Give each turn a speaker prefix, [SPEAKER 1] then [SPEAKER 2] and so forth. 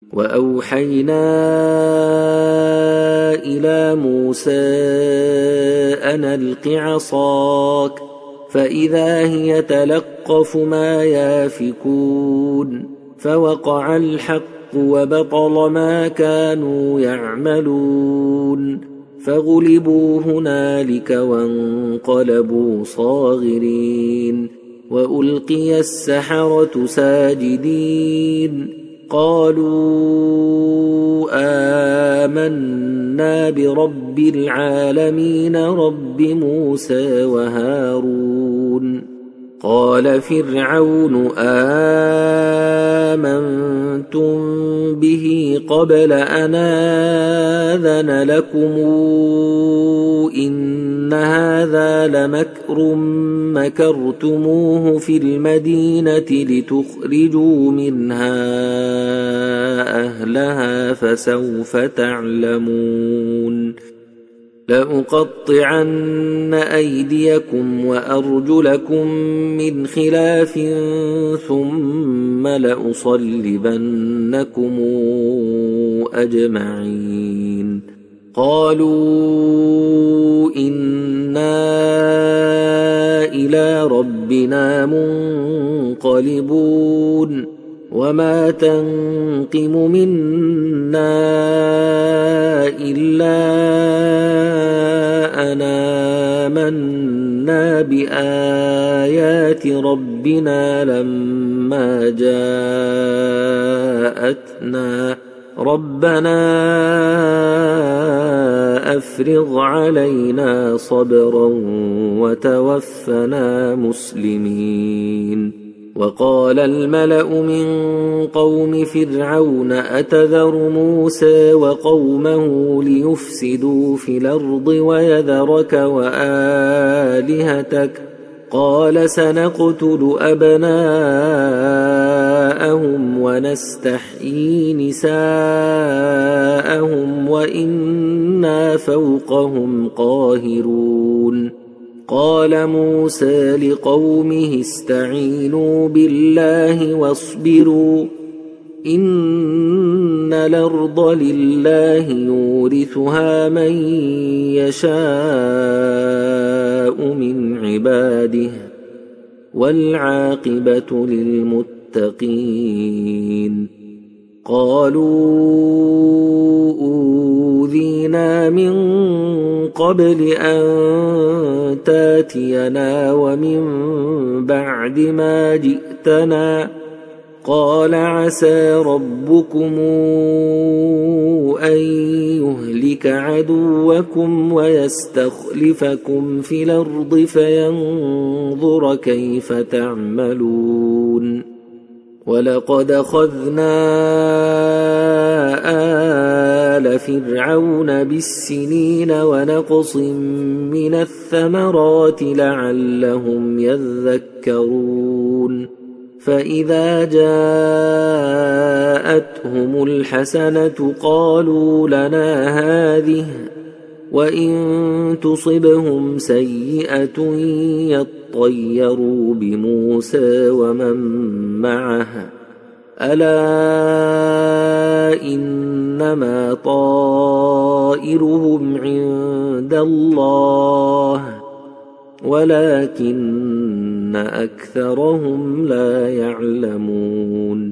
[SPEAKER 1] وأوحينا إلى موسى أن ألق عصاك فإذا هي تلقف ما يافكون فوقع الحق وبطل ما كانوا يعملون فغلبوا هنالك وانقلبوا صاغرين وألقي السحرة ساجدين قالوا آمنا برب العالمين رب موسى وهارون قال فرعون آمنتم به قبل أن آذن لكم إن هذا لمكر مكرتموه في المدينة لتخرجوا منها أهلها فسوف تعلمون لأقطعن أيديكم وأرجلكم من خلاف ثم لأصلبنكم أجمعين قالوا إنا إلى ربنا منقلبون وما تنقم منا إلا أن آمنا بآيات ربنا لما جاءتنا ربنا أفرغ علينا صبرا وتوفنا مسلمين وقال الملأ من قوم فرعون أتذر موسى وقومه ليفسدوا في الأرض ويذرك وآلهتك قال سنقتل أبناءهم ونستحيي نساءهم وإنا فوقهم قاهرون قال موسى لقومه استعينوا بالله واصبروا إن الأرض لله يورثها من يشاء من عباده والعاقبة للمتقين قالوا أوذينا من قبل أن تاتينا ومن بعد ما جئتنا قال عسى ربكم أن يهلك عدوكم ويستخلفكم في الأرض فينظر كيف تعملون ولقد أخذنا آل فرعون بالسنين ونقص من الثمرات لعلهم يذكرون فإذا جاءتهم الحسنة قالوا لنا هذه وإن تصبهم سيئة يطيروا بموسى ومن معه ألا إنما طائرهم عند الله ولكن أكثرهم لا يعلمون